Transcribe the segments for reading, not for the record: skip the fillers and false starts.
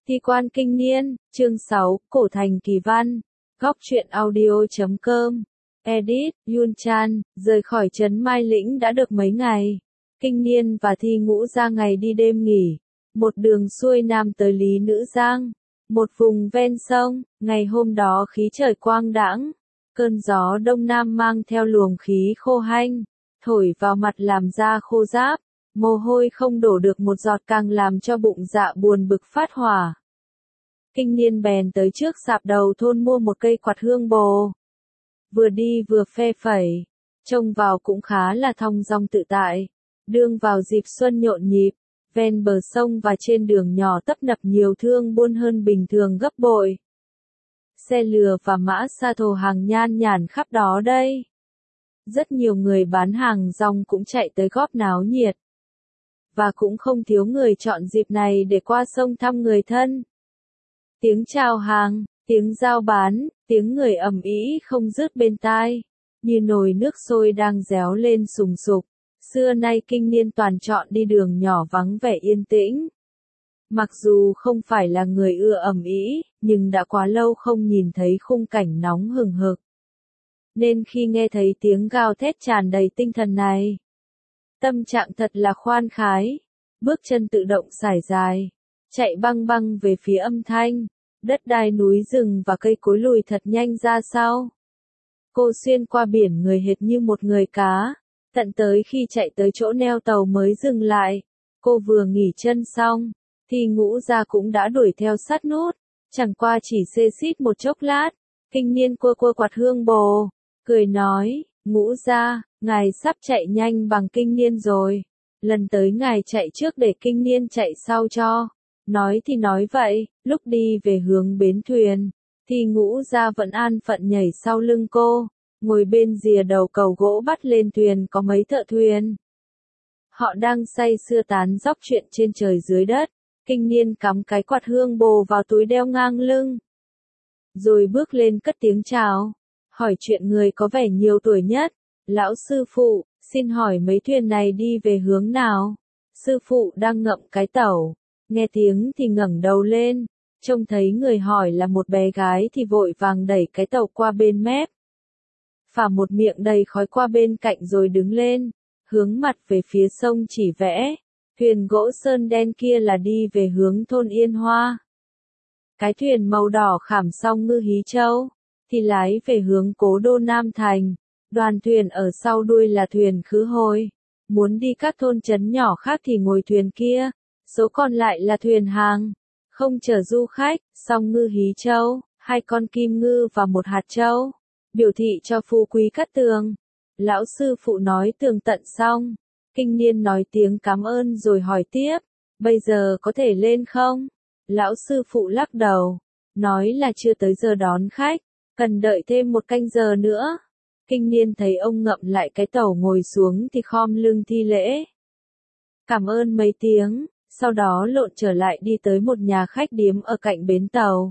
Thi quan kinh niên, chương 6, Cổ thành kỳ văn. Góc truyện audio.com. Edit, Yun Chan, rời khỏi trấn Mai Lĩnh đã được mấy ngày. Kinh niên và Thi Ngũ ra ngày đi đêm nghỉ. Một đường xuôi nam tới Lý Nữ Giang. Một vùng ven sông, ngày hôm đó khí trời quang đãng. Cơn gió đông nam mang theo luồng khí khô hanh, thổi vào mặt làm da khô ráp. Mồ hôi không đổ được một giọt càng làm cho bụng dạ buồn bực phát hỏa. Kinh niên bèn tới trước sạp đầu thôn mua một cây quạt hương bồ. Vừa đi vừa phe phẩy, trông vào cũng khá là thong dong tự tại. Đương vào dịp xuân nhộn nhịp, ven bờ sông và trên đường nhỏ tấp nập nhiều thương buôn hơn bình thường gấp bội. Xe lừa và mã sa thồ hàng nhan nhản khắp đó đây. Rất nhiều người bán hàng rong cũng chạy tới góp náo nhiệt. Và cũng không thiếu người chọn dịp này để qua sông thăm người thân. Tiếng chào hàng, tiếng giao bán, tiếng người ầm ĩ không dứt bên tai, như nồi nước sôi đang réo lên sùng sục. Xưa nay kinh niên toàn chọn đi đường nhỏ vắng vẻ yên tĩnh. Mặc dù không phải là người ưa ầm ĩ, nhưng đã quá lâu không nhìn thấy khung cảnh nóng hừng hực. Nên khi nghe thấy tiếng gào thét tràn đầy tinh thần này, tâm trạng thật là khoan khái, bước chân tự động sải dài, chạy băng băng về phía âm thanh, đất đai núi rừng và cây cối lùi thật nhanh ra sau. Cô xuyên qua biển người hệt như một người cá, tận tới khi chạy tới chỗ neo tàu mới dừng lại. Cô vừa nghỉ chân xong, thì Ngũ Gia cũng đã đuổi theo sát nút, chẳng qua chỉ xê xít một chốc lát. Kinh niên cua quạt hương bồ, cười nói, Ngũ Gia, ngài sắp chạy nhanh bằng kinh niên rồi. Lần tới ngài chạy trước để kinh niên chạy sau cho. Nói thì nói vậy, lúc đi về hướng bến thuyền, thì Ngũ Gia vẫn an phận nhảy sau lưng cô, ngồi bên rìa đầu cầu gỗ bắt lên thuyền có mấy thợ thuyền. Họ đang say sưa tán dóc chuyện trên trời dưới đất. Kinh niên cắm cái quạt hương bồ vào túi đeo ngang lưng, rồi bước lên cất tiếng chào, hỏi chuyện người có vẻ nhiều tuổi nhất. Lão sư phụ, xin hỏi mấy thuyền này đi về hướng nào? Sư phụ đang ngậm cái tẩu, nghe tiếng thì ngẩng đầu lên, trông thấy người hỏi là một bé gái thì vội vàng đẩy cái tàu qua bên mép, phả một miệng đầy khói qua bên cạnh rồi đứng lên, hướng mặt về phía sông chỉ vẽ. Thuyền gỗ sơn đen kia là đi về hướng thôn Yên Hoa. Cái thuyền màu đỏ khảm song ngư Hí Châu, thì lái về hướng cố đô Nam Thành. Đoàn thuyền ở sau đuôi là thuyền khứ hồi. Muốn đi các thôn trấn nhỏ khác thì ngồi thuyền kia. Số còn lại là thuyền hàng, không chở du khách. Song ngư Hí Châu, 2 con kim ngư và 1 hạt châu, biểu thị cho phú quý cát tường. Lão sư phụ nói tường tận xong, kinh niên nói tiếng cảm ơn rồi hỏi tiếp, bây giờ có thể lên không? Lão sư phụ lắc đầu, nói là chưa tới giờ đón khách, cần đợi thêm 1 canh giờ nữa. Kinh niên thấy ông ngậm lại cái tẩu ngồi xuống thì khom lưng thi lễ. Cảm ơn mấy tiếng, sau đó lộn trở lại đi tới một nhà khách điếm ở cạnh bến tàu.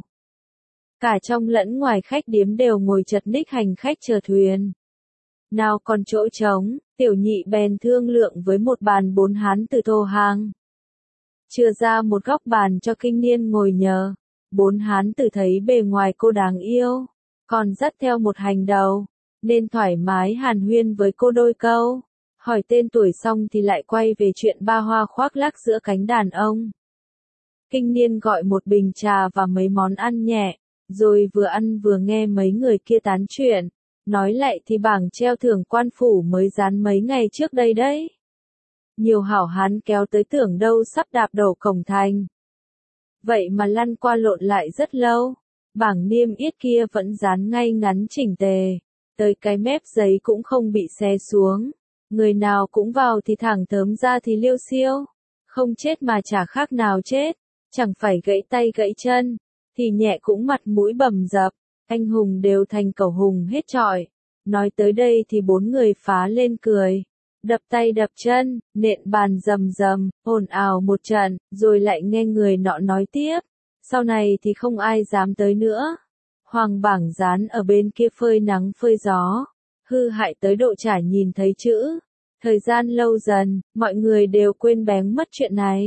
Cả trong lẫn ngoài khách điếm đều ngồi chật ních hành khách chờ thuyền. Nào còn chỗ trống, tiểu nhị bèn thương lượng với một bàn 4 hán từ thô hàng. Chừa ra một góc bàn cho kinh niên ngồi nhờ. 4 hán tử thấy bề ngoài cô đáng yêu, còn dắt theo một hành đầu, nên thoải mái hàn huyên với cô đôi câu. Hỏi tên tuổi xong thì lại quay về chuyện ba hoa khoác lác giữa cánh đàn ông. Kinh niên gọi một bình trà và mấy món ăn nhẹ, rồi vừa ăn vừa nghe mấy người kia tán chuyện. Nói lại thì bảng treo thưởng quan phủ mới dán mấy ngày trước đây đấy. Nhiều hảo hán kéo tới tưởng đâu sắp đạp đổ cổng thành. Vậy mà lăn qua lộn lại rất lâu. Bảng niêm yết kia vẫn dán ngay ngắn chỉnh tề. Tới cái mép giấy cũng không bị xé xuống. Người nào cũng vào thì thẳng thớm ra thì liêu xiêu. Không chết mà chả khác nào chết. Chẳng phải gãy tay gãy chân, thì nhẹ cũng mặt mũi bầm dập. Anh hùng đều thành cẩu hùng hết trọi. Nói tới đây thì 4 người phá lên cười. Đập tay đập chân, nện bàn rầm rầm, ồn ào một trận, rồi lại nghe người nọ nói tiếp. Sau này thì không ai dám tới nữa. Hoàng bảng dán ở bên kia phơi nắng phơi gió. Hư hại tới độ chả nhìn thấy chữ. Thời gian lâu dần, mọi người đều quên bén mất chuyện này.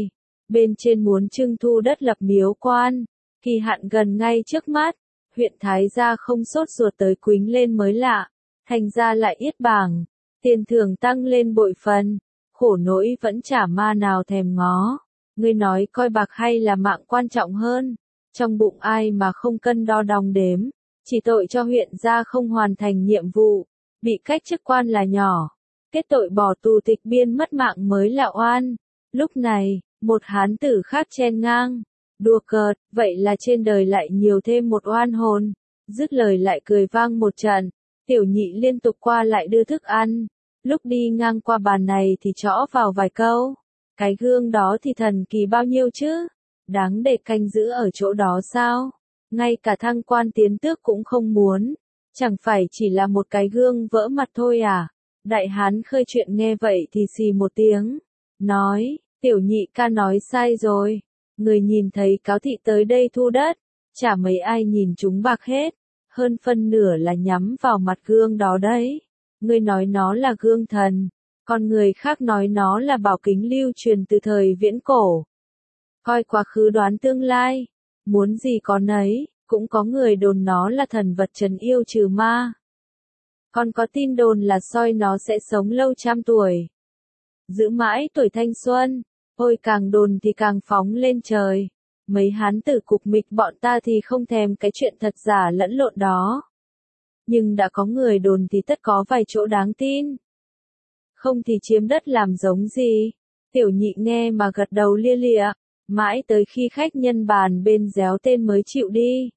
Bên trên muốn trưng thu đất lập miếu quan, kỳ hạn gần ngay trước mắt, huyện Thái Gia không sốt ruột tới quýnh lên mới lạ, thành ra lại yết bảng, tiền thưởng tăng lên bội phần, khổ nỗi vẫn chả ma nào thèm ngó. Ngươi nói coi bạc hay là mạng quan trọng hơn, trong bụng ai mà không cân đo đong đếm, chỉ tội cho huyện gia không hoàn thành nhiệm vụ, bị cách chức quan là nhỏ, kết tội bỏ tù tịch biên mất mạng mới là oan. Lúc này, một hán tử khác chen ngang, đùa cợt, vậy là trên đời lại nhiều thêm một oan hồn, dứt lời lại cười vang một trận, tiểu nhị liên tục qua lại đưa thức ăn, lúc đi ngang qua bàn này thì trõ vào vài câu, cái gương đó thì thần kỳ bao nhiêu chứ, đáng để canh giữ ở chỗ đó sao, ngay cả thăng quan tiến tước cũng không muốn, chẳng phải chỉ là một cái gương vỡ mặt thôi à, đại hán khơi chuyện nghe vậy thì xì một tiếng, nói, tiểu nhị ca nói sai rồi, người nhìn thấy cáo thị tới đây thu đất, chả mấy ai nhìn chúng bạc hết, hơn phân nửa là nhắm vào mặt gương đó đấy, người nói nó là gương thần, còn người khác nói nó là bảo kính lưu truyền từ thời viễn cổ. Coi quá khứ đoán tương lai, muốn gì có nấy, cũng có người đồn nó là thần vật trấn yêu trừ ma. Còn có tin đồn là soi nó sẽ sống lâu trăm tuổi, giữ mãi tuổi thanh xuân, ôi càng đồn thì càng phóng lên trời. Mấy hán tử cục mịch bọn ta thì không thèm cái chuyện thật giả lẫn lộn đó. Nhưng đã có người đồn thì tất có vài chỗ đáng tin. Không thì chiếm đất làm giống gì. Tiểu nhị nghe mà gật đầu lia lịa, mãi tới khi khách nhân bàn bên réo tên mới chịu đi.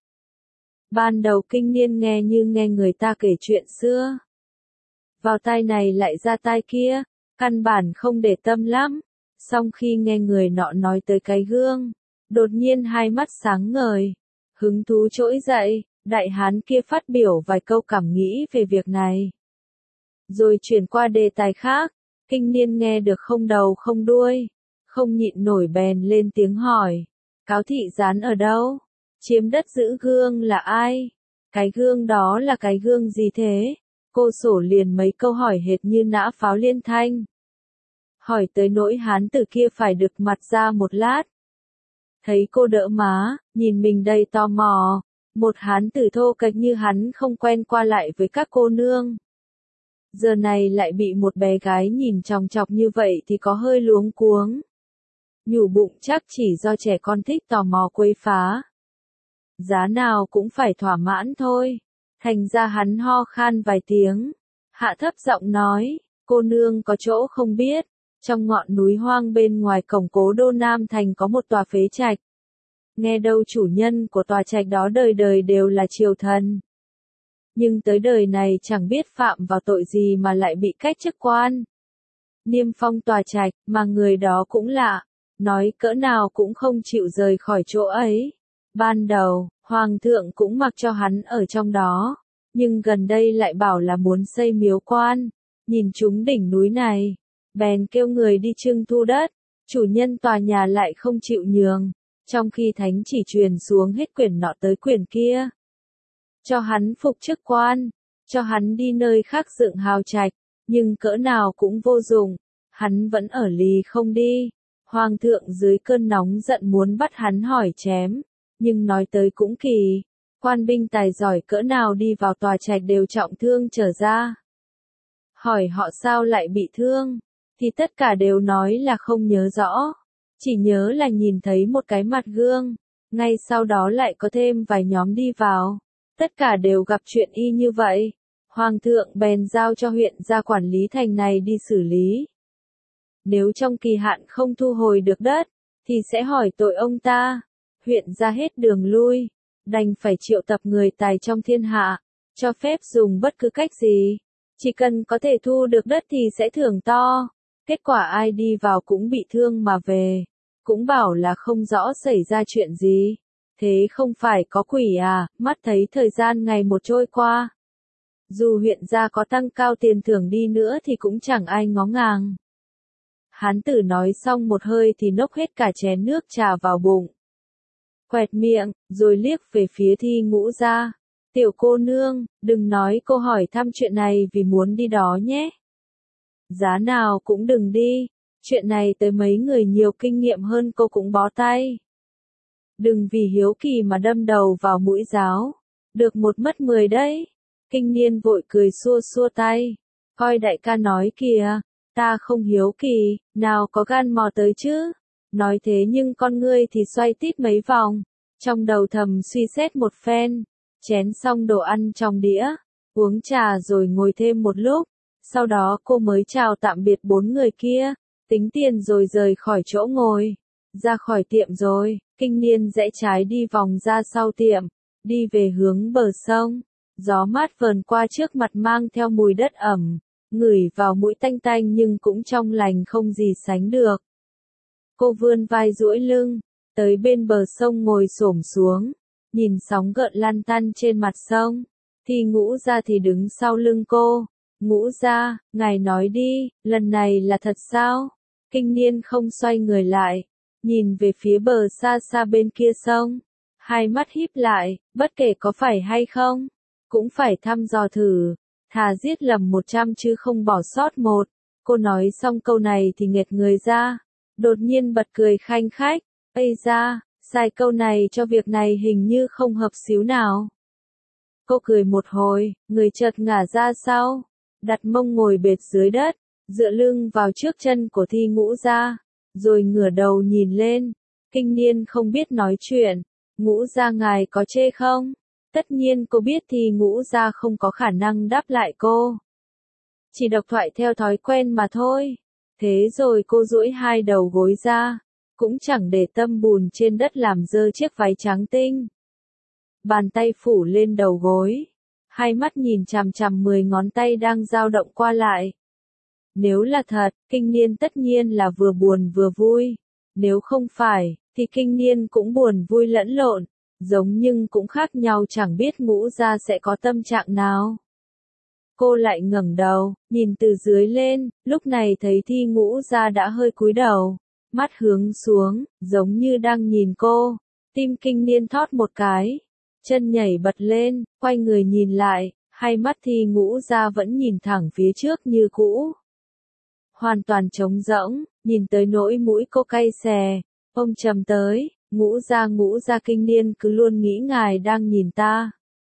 Ban đầu kinh niên nghe như nghe người ta kể chuyện xưa. Vào tai này lại ra tai kia, căn bản không để tâm lắm. Xong khi nghe người nọ nói tới cái gương, đột nhiên hai mắt sáng ngời, hứng thú trỗi dậy, đại hán kia phát biểu vài câu cảm nghĩ về việc này. Rồi chuyển qua đề tài khác, kinh niên nghe được không đầu không đuôi, không nhịn nổi bèn lên tiếng hỏi, cáo thị gián ở đâu? Chiếm đất giữ gương là ai? Cái gương đó là cái gương gì thế? Cô sổ liền mấy câu hỏi hệt như nã pháo liên thanh. Hỏi tới nỗi hán tử kia phải được mặt ra một lát. Thấy cô đỡ má, nhìn mình đầy tò mò, một hán tử thô kệch như hắn không quen qua lại với các cô nương. Giờ này lại bị một bé gái nhìn chòng chọc như vậy thì có hơi luống cuống. Nhủ bụng chắc chỉ do trẻ con thích tò mò quấy phá. Giá nào cũng phải thỏa mãn thôi. Thành ra hắn ho khan vài tiếng. Hạ thấp giọng nói, cô nương có chỗ không biết. Trong ngọn núi hoang bên ngoài cổng cố đô Nam Thành có một tòa phế trạch. Nghe đâu chủ nhân của tòa trạch đó đời đời đều là triều thần. Nhưng tới đời này chẳng biết phạm vào tội gì mà lại bị cách chức quan. Niêm phong tòa trạch, mà người đó cũng lạ, nói cỡ nào cũng không chịu rời khỏi chỗ ấy. Ban đầu, Hoàng thượng cũng mặc cho hắn ở trong đó, nhưng gần đây lại bảo là muốn xây miếu quan, nhìn chúng đỉnh núi này. Bèn kêu người đi trưng thu đất, chủ nhân tòa nhà lại không chịu nhường, trong khi thánh chỉ truyền xuống hết quyền nọ tới quyền kia. Cho hắn phục chức quan, cho hắn đi nơi khác dựng hào trạch, nhưng cỡ nào cũng vô dụng, hắn vẫn ở lì không đi. Hoàng thượng dưới cơn nóng giận muốn bắt hắn hỏi chém, nhưng nói tới cũng kỳ, quan binh tài giỏi cỡ nào đi vào tòa trạch đều trọng thương trở ra. Hỏi họ sao lại bị thương, thì tất cả đều nói là không nhớ rõ, chỉ nhớ là nhìn thấy một cái mặt gương, ngay sau đó lại có thêm vài nhóm đi vào, tất cả đều gặp chuyện y như vậy. Hoàng thượng bèn giao cho huyện gia quản lý thành này đi xử lý. Nếu trong kỳ hạn không thu hồi được đất, thì sẽ hỏi tội ông ta. Huyện ra hết đường lui, đành phải triệu tập người tài trong thiên hạ, cho phép dùng bất cứ cách gì. Chỉ cần có thể thu được đất thì sẽ thưởng to. Kết quả ai đi vào cũng bị thương mà về. Cũng bảo là không rõ xảy ra chuyện gì. Thế không phải có quỷ à, mắt thấy thời gian ngày một trôi qua. Dù huyện gia có tăng cao tiền thưởng đi nữa thì cũng chẳng ai ngó ngàng. Hán tử nói xong một hơi thì nốc hết cả chén nước trà vào bụng. Quẹt miệng, rồi liếc về phía Thi Ngũ gia. Tiểu cô nương, đừng nói cô hỏi thăm chuyện này vì muốn đi đó nhé. Giá nào cũng đừng đi, Chuyện này tới mấy người nhiều kinh nghiệm hơn cô cũng bó tay. Đừng vì hiếu kỳ mà đâm đầu vào mũi giáo. Được một mất 10 đấy. Kinh niên vội cười xua xua tay. Coi đại ca nói kìa, ta không hiếu kỳ, nào có gan mò tới chứ. Nói thế nhưng con ngươi thì xoay tít mấy vòng. Trong đầu thầm suy xét một phen. Chén xong đồ ăn trong đĩa. Uống trà rồi ngồi thêm một lúc. Sau đó cô mới chào tạm biệt 4 người kia. Tính tiền rồi rời khỏi chỗ ngồi. Ra khỏi tiệm rồi, kinh niên rẽ trái đi vòng ra sau tiệm. Đi về hướng bờ sông. Gió mát vờn qua trước mặt mang theo mùi đất ẩm. Ngửi vào mũi tanh tanh nhưng cũng trong lành không gì sánh được. Cô vươn vai duỗi lưng. Tới bên bờ sông ngồi xổm xuống. Nhìn sóng gợn lăn tăn trên mặt sông. Thì Ngũ Gia thì đứng sau lưng cô. Ngũ Gia, ngài nói đi, lần này là thật sao? Kinh niên không xoay người lại. Nhìn về phía bờ xa xa bên kia sông. Hai mắt híp lại, bất kể có phải hay không. Cũng phải thăm dò thử. Thà giết lầm 100 chứ không bỏ sót một. Cô nói xong câu này thì nghẹt người ra. Đột nhiên bật cười khanh khách. Ây da, xài câu này cho việc này hình như không hợp xíu nào. Cô cười một hồi, người chợt ngả ra sau. Đặt mông ngồi bệt dưới đất. Dựa lưng vào trước chân của Thi Ngũ Gia. Rồi ngửa đầu nhìn lên. Kinh niên không biết nói chuyện. Ngũ Gia ngài có chê không? Tất nhiên cô biết thì Ngũ Gia không có khả năng đáp lại cô. Chỉ độc thoại theo thói quen mà thôi. Thế rồi cô duỗi hai đầu gối ra. Cũng chẳng để tâm bùn trên đất làm dơ chiếc váy trắng tinh. Bàn tay phủ lên đầu gối. Hai mắt nhìn chằm chằm 10 ngón tay đang dao động qua lại. Nếu là thật, kinh niên tất nhiên là vừa buồn vừa vui. Nếu không phải, thì kinh niên cũng buồn vui lẫn lộn. Giống nhưng cũng khác nhau chẳng biết Ngũ Gia sẽ có tâm trạng nào. Cô lại ngẩng đầu, nhìn từ dưới lên, lúc này thấy Thi Ngũ Gia đã hơi cúi đầu. Mắt hướng xuống, giống như đang nhìn cô. Tim kinh niên thót một cái. Chân nhảy bật lên, quay người nhìn lại, hai mắt Thi Ngũ Gia vẫn nhìn thẳng phía trước như cũ. Hoàn toàn trống rỗng, nhìn tới nỗi mũi cô cay xè. Ông trầm tới, Ngũ Gia kinh niên cứ luôn nghĩ ngài đang nhìn ta.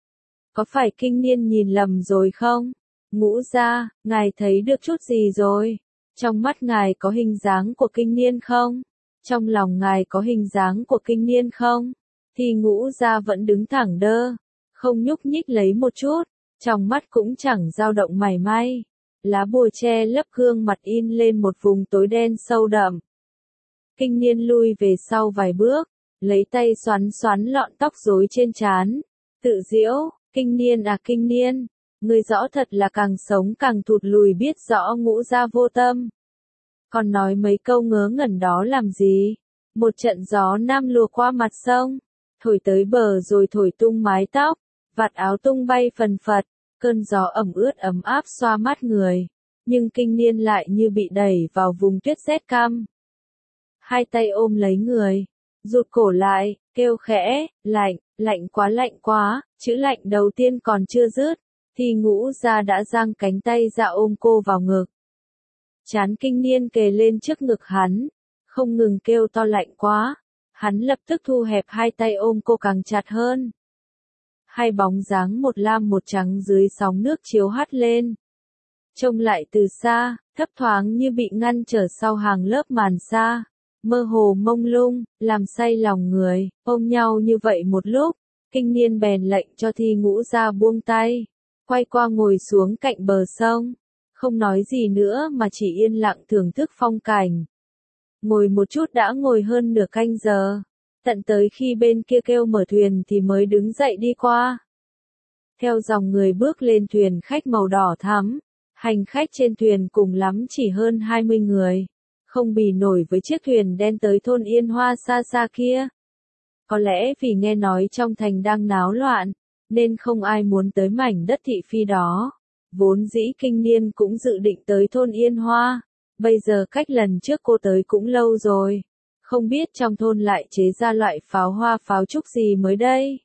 Có phải kinh niên nhìn lầm rồi không? Ngũ Gia, ngài thấy được chút gì rồi? Trong mắt ngài có hình dáng của kinh niên không? Trong lòng ngài có hình dáng của kinh niên không? Thì Ngũ Gia vẫn đứng thẳng đơ, không nhúc nhích lấy một chút, trong mắt cũng chẳng dao động mảy may. Lá bùa che lấp gương mặt in lên một vùng tối đen sâu đậm. Kinh niên lui về sau vài bước, lấy tay xoắn xoắn lọn tóc rối trên trán, tự giễu, kinh niên, người rõ thật là càng sống càng thụt lùi biết rõ Ngũ Gia vô tâm. Còn nói mấy câu ngớ ngẩn đó làm gì? Một trận gió nam lùa qua mặt sông, thổi tới bờ rồi thổi tung mái tóc, vạt áo tung bay phần phật, cơn gió ẩm ướt ấm áp xoa mắt người, nhưng kinh niên lại như bị đẩy vào vùng tuyết rét căm. Hai tay ôm lấy người, rụt cổ lại, kêu khẽ, lạnh quá, chữ lạnh đầu tiên còn chưa dứt, thì Ngũ Gia đã giang cánh tay ra ôm cô vào ngực. Trán kinh niên kề lên trước ngực hắn, không ngừng kêu to lạnh quá, hắn lập tức thu hẹp hai tay ôm cô càng chặt hơn. Hai bóng dáng một lam một trắng dưới sóng nước chiếu hắt lên. Trông lại từ xa, thấp thoáng như bị ngăn trở sau hàng lớp màn sa, mơ hồ mông lung, làm say lòng người, ôm nhau như vậy một lúc, kinh niên bèn lệnh cho Thi Ngũ Gia buông tay, quay qua ngồi xuống cạnh bờ sông, không nói gì nữa mà chỉ yên lặng thưởng thức phong cảnh. Ngồi một chút đã ngồi hơn nửa canh giờ, tận tới khi bên kia kêu mở thuyền thì mới đứng dậy đi qua. Theo dòng người bước lên thuyền khách màu đỏ thắm, hành khách trên thuyền cùng lắm chỉ hơn 20 người, không bì nổi với chiếc thuyền đen tới thôn Yên Hoa xa xa kia. Có lẽ vì nghe nói trong thành đang náo loạn, nên không ai muốn tới mảnh đất thị phi đó. Vốn dĩ kinh niên cũng dự định tới thôn Yên Hoa, bây giờ cách lần trước cô tới cũng lâu rồi, không biết trong thôn lại chế ra loại pháo hoa pháo trúc gì mới đây.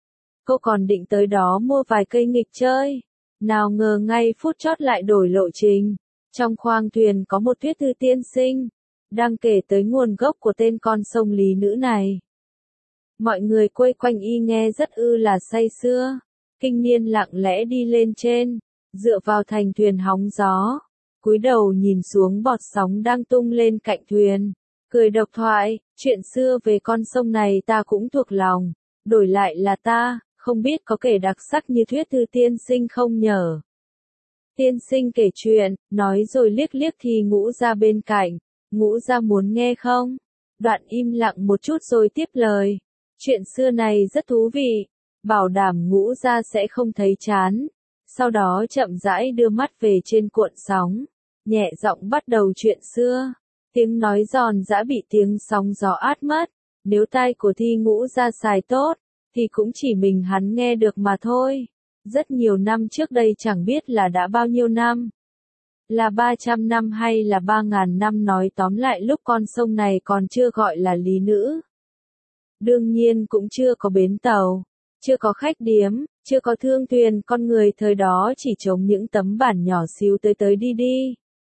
Cô còn định tới đó mua vài cây nghịch chơi, nào ngờ ngay phút chót lại đổi lộ trình. Trong khoang thuyền có một Tuyết Thư tiên sinh, đang kể tới nguồn gốc của tên con sông Lý nữ này. Mọi người quây quanh y nghe rất là say sưa. Kinh niên lặng lẽ đi lên trên, dựa vào thành thuyền hóng gió, cúi đầu nhìn xuống bọt sóng đang tung lên cạnh thuyền, cười độc thoại, chuyện xưa về con sông này ta cũng thuộc lòng, đổi lại là ta, không biết có kể đặc sắc như thuyết thư tiên sinh không nhở. Tiên sinh kể chuyện, nói rồi liếc liếc thì Ngũ Gia bên cạnh, Ngũ Gia muốn nghe không? Đoạn im lặng một chút rồi tiếp lời, chuyện xưa này rất thú vị, bảo đảm Ngũ Gia sẽ không thấy chán. Sau đó chậm rãi đưa mắt về trên cuộn sóng, nhẹ giọng bắt đầu chuyện xưa. Tiếng nói giòn giã bị tiếng sóng gió át mất, nếu tai của Thi Ngũ Gia xài tốt, thì cũng chỉ mình hắn nghe được mà thôi. Rất nhiều năm trước đây chẳng biết là đã bao nhiêu năm. Là 300 năm hay là 3.000 năm, nói tóm lại lúc con sông này còn chưa gọi là Lý Nữ. Đương nhiên cũng chưa có bến tàu, chưa có khách điếm, chưa có thương thuyền, con người thời đó chỉ trông những tấm bản nhỏ xíu tới tới đi đi.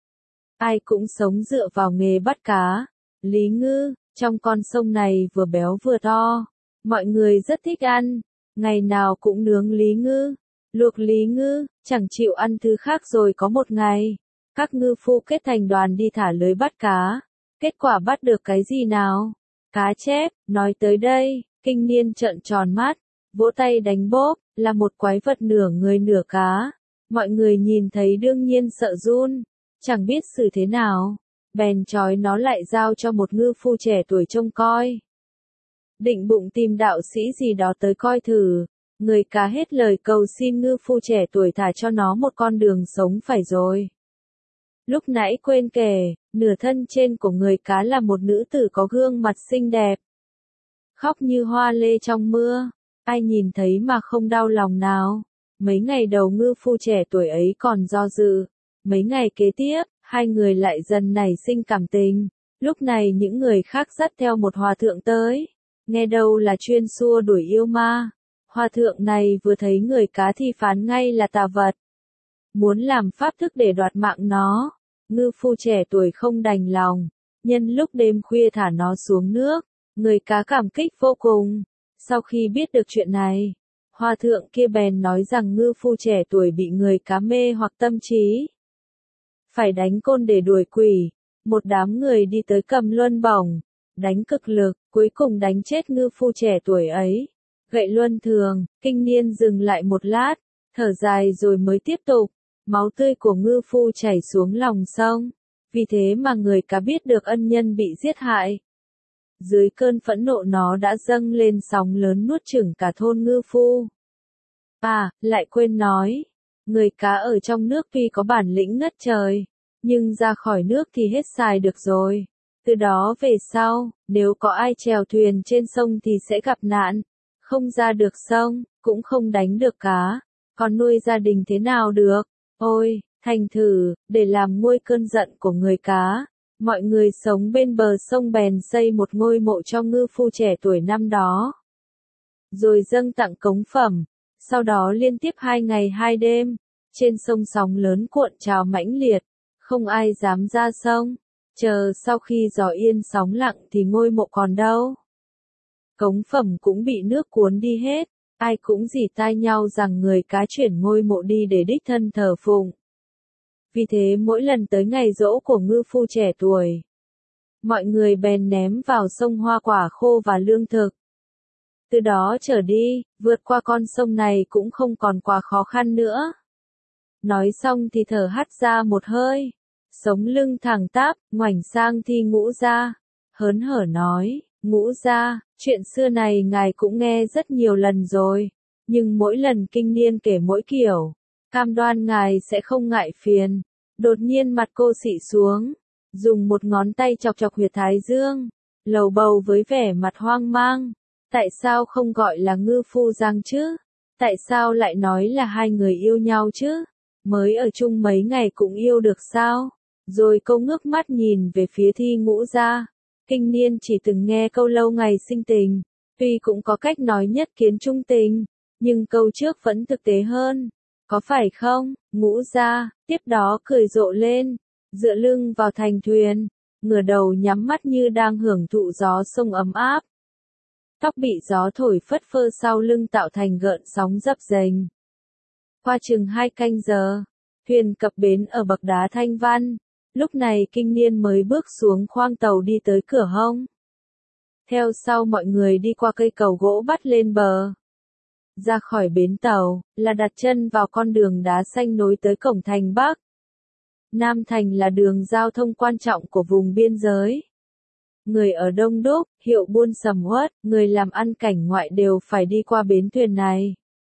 Ai cũng sống dựa vào nghề bắt cá. Lý ngư, trong con sông này vừa béo vừa to. Mọi người rất thích ăn, ngày nào cũng nướng lý ngư, luộc lý ngư, chẳng chịu ăn thứ khác. Rồi có một ngày, các ngư phu kết thành đoàn đi thả lưới bắt cá. Kết quả bắt được cái gì nào? Cá chép. Nói tới đây, Kinh niên trợn tròn mắt, vỗ tay đánh bốp, là một quái vật nửa người nửa cá. Mọi người nhìn thấy đương nhiên sợ run, chẳng biết xử thế nào, bèn trói nó lại giao cho một ngư phu trẻ tuổi trông coi. Định bụng tìm đạo sĩ gì đó tới coi thử, người cá hết lời cầu xin ngư phu trẻ tuổi thả cho nó một con đường sống phải rồi. Lúc nãy quên kể, nửa thân trên của người cá là một nữ tử có gương mặt xinh đẹp, khóc như hoa lê trong mưa. Ai nhìn thấy mà không đau lòng nào. Mấy ngày đầu ngư phu trẻ tuổi ấy còn do dự, mấy ngày kế tiếp, hai người lại dần nảy sinh cảm tình. Lúc này những người khác dắt theo một hòa thượng tới, nghe đâu là chuyên xua đuổi yêu ma. Hòa thượng này vừa thấy người cá thì phán ngay là tà vật, muốn làm pháp thức để đoạt mạng nó. Ngư phu trẻ tuổi không đành lòng, nhân lúc đêm khuya thả nó xuống nước. Người cá cảm kích vô cùng. Sau khi biết được chuyện này, hòa thượng kia bèn nói rằng ngư phu trẻ tuổi bị người cá mê hoặc tâm trí, phải đánh côn để đuổi quỷ. Một đám người đi tới cầm luân bổng, đánh cực lực, cuối cùng đánh chết ngư phu trẻ tuổi ấy. Gậy luân thường, Kinh niên dừng lại một lát, thở dài rồi mới tiếp tục. Máu tươi của ngư phu chảy xuống lòng sông, vì thế mà người cá biết được ân nhân bị giết hại. Dưới cơn phẫn nộ nó đã dâng lên sóng lớn nuốt chửng cả thôn ngư phu. À, lại quên nói, người cá ở trong nước tuy có bản lĩnh ngất trời, nhưng ra khỏi nước thì hết xài được rồi. Từ đó về sau, nếu có ai chèo thuyền trên sông thì sẽ gặp nạn, không ra được sông, cũng không đánh được cá, còn nuôi gia đình thế nào được. Ôi, thành thử, để làm nguôi cơn giận của người cá, mọi người sống bên bờ sông bèn xây một ngôi mộ cho ngư phu trẻ tuổi năm đó, rồi dâng tặng cống phẩm. Sau đó liên tiếp 2 ngày 2 đêm, trên sông sóng lớn cuộn trào mãnh liệt, không ai dám ra sông. Chờ sau khi gió yên sóng lặng thì ngôi mộ còn đâu. Cống phẩm cũng bị nước cuốn đi hết, ai cũng rỉ tai nhau rằng người cá chuyển ngôi mộ đi để đích thân thờ phụng. Vì thế mỗi lần tới ngày giỗ của ngư phu trẻ tuổi, mọi người bèn ném vào sông hoa quả khô và lương thực. Từ đó trở đi, vượt qua con sông này cũng không còn quá khó khăn nữa. Nói xong thì thở hắt ra một hơi, sống lưng thẳng tắp, ngoảnh sang Thi Ngũ Gia, hớn hở nói, Ngũ Gia, chuyện xưa này ngài cũng nghe rất nhiều lần rồi, nhưng mỗi lần Kinh niên kể mỗi kiểu, cam đoan ngài sẽ không ngại phiền. Đột nhiên mặt cô xị xuống, dùng một ngón tay chọc chọc huyệt thái dương, lầu bầu với vẻ mặt hoang mang. Tại sao không gọi là ngư phu giang chứ? Tại sao lại nói là hai người yêu nhau chứ? Mới ở chung mấy ngày cũng yêu được sao? Rồi câu ngước mắt nhìn về phía Thi Ngũ Gia. Kinh niên chỉ từng nghe câu lâu ngày sinh tình, tuy cũng có cách nói nhất kiến trung tình, nhưng câu trước vẫn thực tế hơn. Có phải không, Ngũ Gia? Tiếp đó cười rộ lên, dựa lưng vào thành thuyền, ngửa đầu nhắm mắt như đang hưởng thụ gió sông ấm áp. Tóc bị gió thổi phất phơ sau lưng tạo thành gợn sóng dập dềnh. Qua chừng 2 canh giờ, thuyền cập bến ở bậc đá Thanh Văn. Lúc này Kinh Niên mới bước xuống khoang tàu đi tới cửa hông. Theo sau mọi người đi qua cây cầu gỗ bắt lên bờ. Ra khỏi bến tàu, là đặt chân vào con đường đá xanh nối tới cổng thành Bắc. Nam Thành là đường giao thông quan trọng của vùng biên giới. Người ở đông đúc, hiệu buôn sầm uất, người làm ăn cảnh ngoại đều phải đi qua bến thuyền này.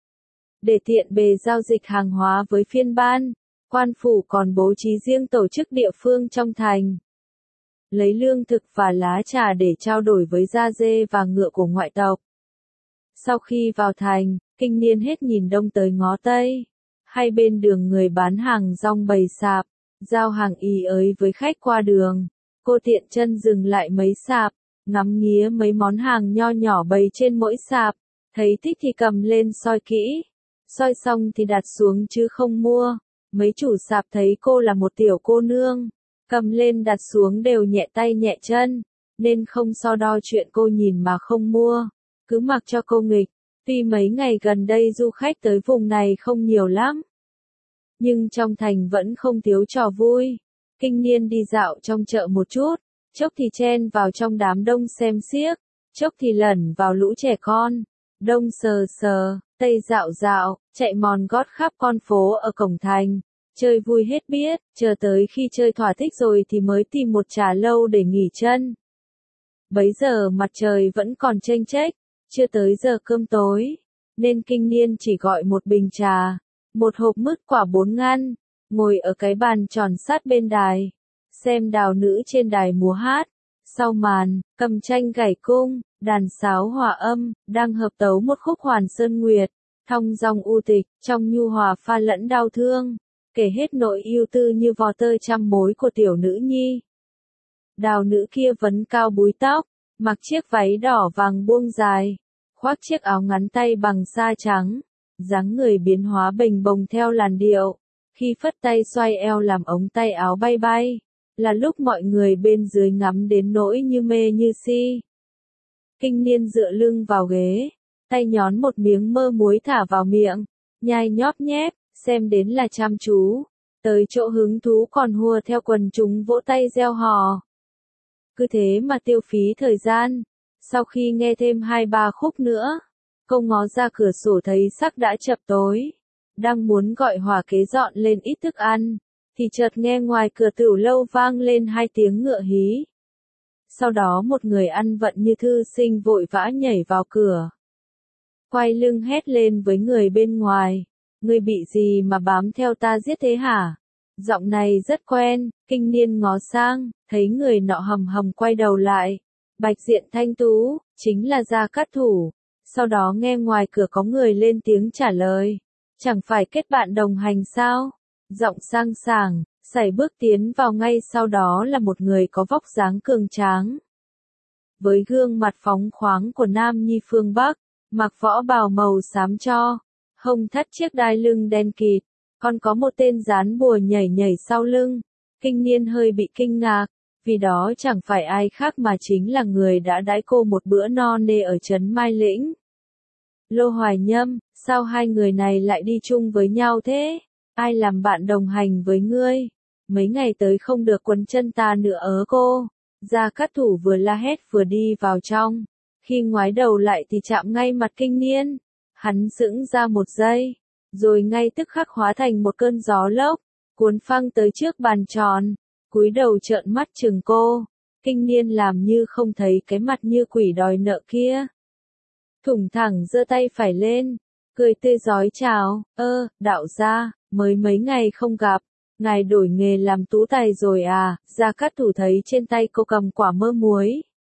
Để tiện bề giao dịch hàng hóa với phiên ban, quan phủ còn bố trí riêng tổ chức địa phương trong thành. Lấy lương thực và lá trà để trao đổi với da dê và ngựa của ngoại tộc. Sau khi vào thành, Kinh Niên hết nhìn đông tới ngó tây. Hai bên đường người bán hàng rong bày sạp, giao hàng ý ới với khách qua đường. Cô tiện chân dừng lại mấy sạp, ngắm nghía mấy món hàng nho nhỏ bày trên mỗi sạp. Thấy thích thì cầm lên soi kỹ. Soi xong thì đặt xuống chứ không mua. Mấy chủ sạp thấy cô là một tiểu cô nương. Cầm lên đặt xuống đều nhẹ tay nhẹ chân. Nên không so đo chuyện cô nhìn mà không mua. Cứ mặc cho cô nghịch. Tuy mấy ngày gần đây du khách tới vùng này không nhiều lắm. Nhưng trong thành vẫn không thiếu trò vui. Kinh Niên đi dạo trong chợ một chút. Chốc thì chen vào trong đám đông xem xiếc. Chốc thì lẩn vào lũ trẻ con. Đông sờ sờ, tây dạo dạo, chạy mòn gót khắp con phố ở cổng thành. Chơi vui hết biết, chờ tới khi chơi thỏa thích rồi thì mới tìm một trà lâu để nghỉ chân. Bấy giờ mặt trời vẫn còn chênh chếch, chưa tới giờ cơm tối, nên Kinh Niên chỉ gọi một bình trà, một hộp mứt quả 4 ngăn, ngồi ở cái bàn tròn sát bên đài, xem đào nữ trên đài múa hát. Sau màn, cầm tranh gảy cung, đàn sáo hòa âm, đang hợp tấu một khúc Hoàn Sơn Nguyệt, thong dong u tịch, trong nhu hòa pha lẫn đau thương, kể hết nỗi yêu tư như vò tơ trăm mối của tiểu nữ nhi. Đào nữ kia vấn cao búi tóc, mặc chiếc váy đỏ vàng buông dài, khoác chiếc áo ngắn tay bằng sa trắng, dáng người biến hóa bềnh bồng theo làn điệu, khi phất tay xoay eo làm ống tay áo bay bay, là lúc mọi người bên dưới ngắm đến nỗi như mê như si. Kinh Niên dựa lưng vào ghế, tay nhón một miếng mơ muối thả vào miệng, nhai nhóp nhép, xem đến là chăm chú, tới chỗ hứng thú còn hùa theo quần chúng vỗ tay reo hò. Cứ thế mà tiêu phí thời gian, sau khi nghe thêm 2-3 khúc nữa, cô ngó ra cửa sổ thấy sắc đã chập tối, đang muốn gọi hỏa kế dọn lên ít thức ăn, thì chợt nghe ngoài cửa tửu lâu vang lên 2 tiếng ngựa hí. Sau đó một người ăn vận như thư sinh vội vã nhảy vào cửa. Quay lưng hét lên với người bên ngoài, ngươi bị gì mà bám theo ta giết thế hả? Giọng này rất quen, Kinh Niên ngó sang, thấy người nọ hầm hầm quay đầu lại. Bạch diện thanh tú, chính là Gia Cát Thủ. Sau đó nghe ngoài cửa có người lên tiếng trả lời. Chẳng phải kết bạn đồng hành sao? Giọng sang sảng, sải bước tiến vào ngay sau đó là một người có vóc dáng cường tráng. Với gương mặt phóng khoáng của Nam Nhi phương Bắc, mặc võ bào màu xám cho, hông thắt chiếc đai lưng đen kịt, còn có một tên dán bùa nhảy nhảy sau lưng. Kinh Niên hơi bị kinh ngạc, vì đó chẳng phải ai khác mà chính là người đã đãi cô một bữa no nê ở trấn Mai Lĩnh. Lô Hoài Nhâm, sao hai người này lại đi chung với nhau thế? Ai làm bạn đồng hành với ngươi? Mấy ngày tới không được quấn chân ta nữa cô. Gia Cát Thủ vừa la hét vừa đi vào trong. Khi ngoái đầu lại thì chạm ngay mặt Kinh Niên. Hắn sững ra một giây, rồi ngay tức khắc hóa thành một cơn gió lốc, cuốn phăng tới trước bàn tròn, cúi đầu trợn mắt chừng cô. Kinh Niên làm như không thấy cái mặt như quỷ đòi nợ kia. Thủng thẳng giơ tay phải lên, cười tươi rói chào, đạo gia, mới mấy ngày không gặp, ngài đổi nghề làm tú tài rồi à? Gia Cát Thủ thấy trên tay cô cầm quả mơ muối,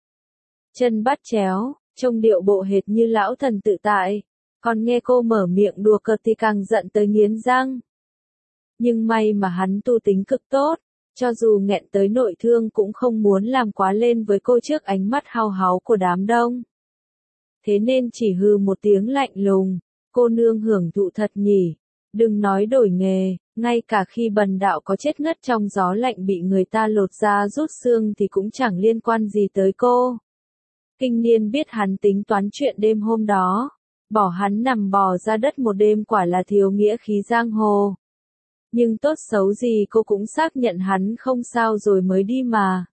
chân bắt chéo, trông điệu bộ hệt như lão thần tự tại, còn nghe cô mở miệng đùa cợt thì càng giận tới nghiến răng. Nhưng may mà hắn tu tính cực tốt, cho dù nghẹn tới nội thương cũng không muốn làm quá lên với cô trước ánh mắt hao háu của đám đông. Thế nên chỉ hừ một tiếng lạnh lùng, cô nương hưởng thụ thật nhỉ, đừng nói đổi nghề, Ngay cả khi bần đạo có chết ngất trong gió lạnh bị người ta lột da rút xương thì cũng chẳng liên quan gì tới cô. Kinh niên biết hắn tính toán chuyện đêm hôm đó. Bỏ hắn nằm bò ra đất một đêm quả là thiếu nghĩa khí giang hồ. Nhưng tốt xấu gì cô cũng xác nhận hắn không sao rồi mới đi mà.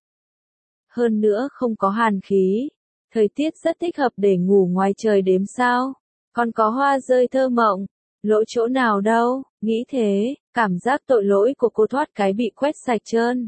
Hơn nữa không có hàn khí. Thời tiết rất thích hợp để ngủ ngoài trời đếm sao. Còn có hoa rơi thơ mộng. Lỗi chỗ nào đâu, nghĩ thế, cảm giác tội lỗi của cô thoát cái bị quét sạch trơn.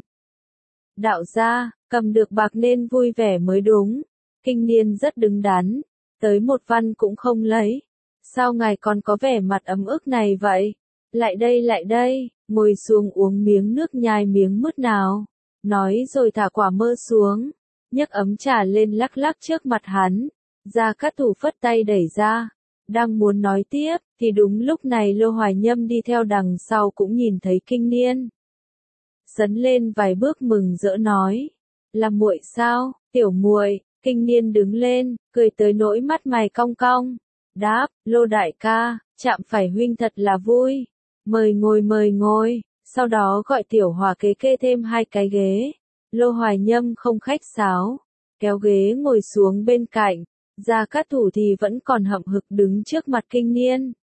Đạo gia, cầm được bạc nên vui vẻ mới đúng. Kinh niên rất đứng đắn. Tới một văn cũng không lấy. Sao ngài còn có vẻ mặt ấm ức này vậy? Lại đây, ngồi xuống uống miếng nước nhai miếng mứt nào. Nói rồi thả quả mơ xuống. Nhấc ấm trà lên lắc lắc trước mặt hắn. Gia Cát Thủ phất tay đẩy ra. Đang muốn nói tiếp, thì đúng lúc này Lô Hoài Nhâm đi theo đằng sau cũng nhìn thấy kinh niên. Sấn lên vài bước mừng rỡ nói. Là muội sao, tiểu muội. Kinh niên đứng lên, cười tới nỗi mắt mày cong cong. Đáp, Lô đại ca, chạm phải huynh thật là vui. Mời ngồi. Sau đó gọi tiểu hòa kế kê thêm 2 cái ghế. Lô Hoài Nhâm không khách sáo. Kéo ghế ngồi xuống bên cạnh. Gia Cát Thủ thì vẫn còn hậm hực đứng trước mặt kinh niên.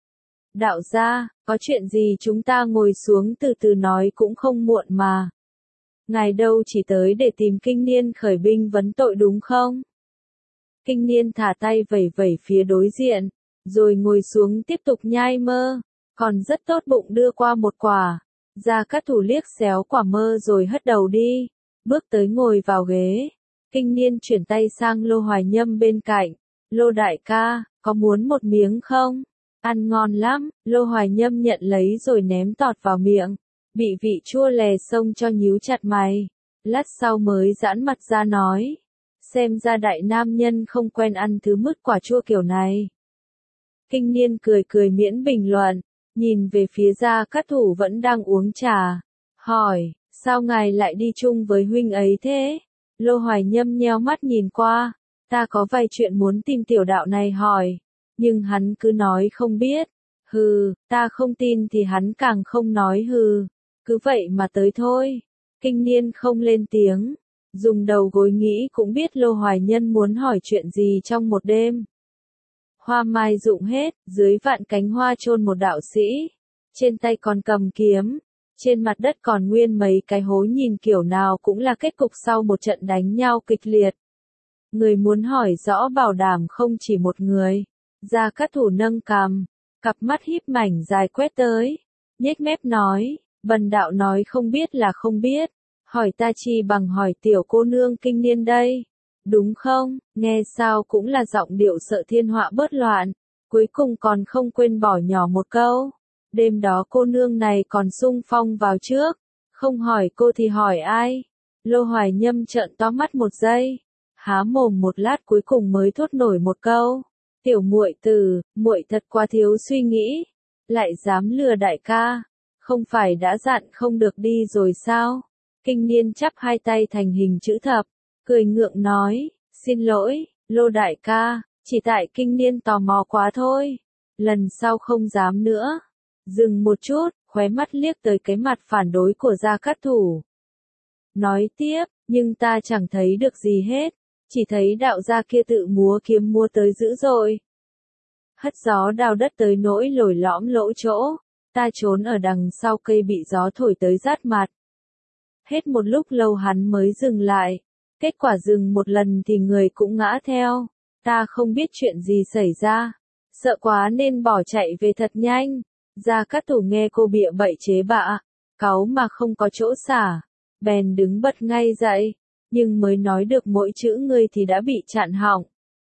Đạo gia, có chuyện gì chúng ta ngồi xuống từ từ nói cũng không muộn mà. Ngài đâu chỉ tới để tìm kinh niên khởi binh vấn tội đúng không? Kinh niên thả tay vẩy vẩy phía đối diện, rồi ngồi xuống tiếp tục nhai mơ, còn rất tốt bụng đưa qua một quả. Gia Cát Thủ liếc xéo quả mơ rồi hất đầu đi, bước tới ngồi vào ghế. Kinh niên chuyển tay sang Lô Hoài Nhâm bên cạnh. Lô đại ca, có muốn một miếng không? Ăn ngon lắm, Lô Hoài Nhâm nhận lấy rồi ném tọt vào miệng. Bị vị chua lè xông cho nhíu chặt mày. Lát sau mới giãn mặt ra nói. Xem ra đại nam nhân không quen ăn thứ mứt quả chua kiểu này. Kinh niên cười miễn bình luận. Nhìn về phía Gia Cát Thủ vẫn đang uống trà. Hỏi, sao ngài lại đi chung với huynh ấy thế? Lô Hoài Nhâm nheo mắt nhìn qua. Ta có vài chuyện muốn tìm tiểu đạo này hỏi. Nhưng hắn cứ nói không biết. Hừ, ta không tin thì hắn càng không nói hừ. Cứ vậy mà tới thôi. Kinh niên không lên tiếng. Dùng đầu gối nghĩ cũng biết Lô Hoài Nhân muốn hỏi chuyện gì trong một đêm. Hoa mai rụng hết, dưới vạn cánh hoa chôn một đạo sĩ. Trên tay còn cầm kiếm. Trên mặt đất còn nguyên mấy cái hố nhìn kiểu nào cũng là kết cục sau một trận đánh nhau kịch liệt. Người muốn hỏi rõ bảo đảm không chỉ một người. Gia Cát Thủ nâng cằm, cặp mắt híp mảnh dài quét tới. Nhếch mép nói, bần đạo nói không biết là không biết. Hỏi ta chi bằng hỏi tiểu cô nương kinh niên đây. Đúng không, nghe sao cũng là giọng điệu sợ thiên họa bớt loạn. Cuối cùng còn không quên bỏ nhỏ một câu. Đêm đó cô nương này còn xung phong vào trước. Không hỏi cô thì hỏi ai? Lô Hoài Nhâm trợn to mắt một giây. Há mồm một lát cuối cùng mới thốt nổi một câu. Tiểu muội tử, muội thật quá thiếu suy nghĩ. Lại dám lừa đại ca. Không phải đã dặn không được đi rồi sao? Kinh niên chắp 2 tay thành hình chữ thập. Cười ngượng nói, xin lỗi, Lô đại ca, chỉ tại kinh niên tò mò quá thôi. Lần sau không dám nữa. Dừng một chút, khóe mắt liếc tới cái mặt phản đối của Gia Cát Thủ. Nói tiếp, nhưng ta chẳng thấy được gì hết. Chỉ thấy đạo gia kia tự múa kiếm múa tới dữ dội. Hất gió đào đất tới nỗi lồi lõm lỗ chỗ. Ta trốn ở đằng sau cây bị gió thổi tới rát mặt. Hết một lúc lâu hắn mới dừng lại. Kết quả dừng một lần thì người cũng ngã theo. Ta không biết chuyện gì xảy ra. Sợ quá nên bỏ chạy về thật nhanh. Gia Cát Thủ nghe cô bịa bậy chế bạ. Cáu mà không có chỗ xả. Bèn đứng bật ngay dậy. Nhưng mới nói được mỗi chữ ngươi thì đã bị chặn họng.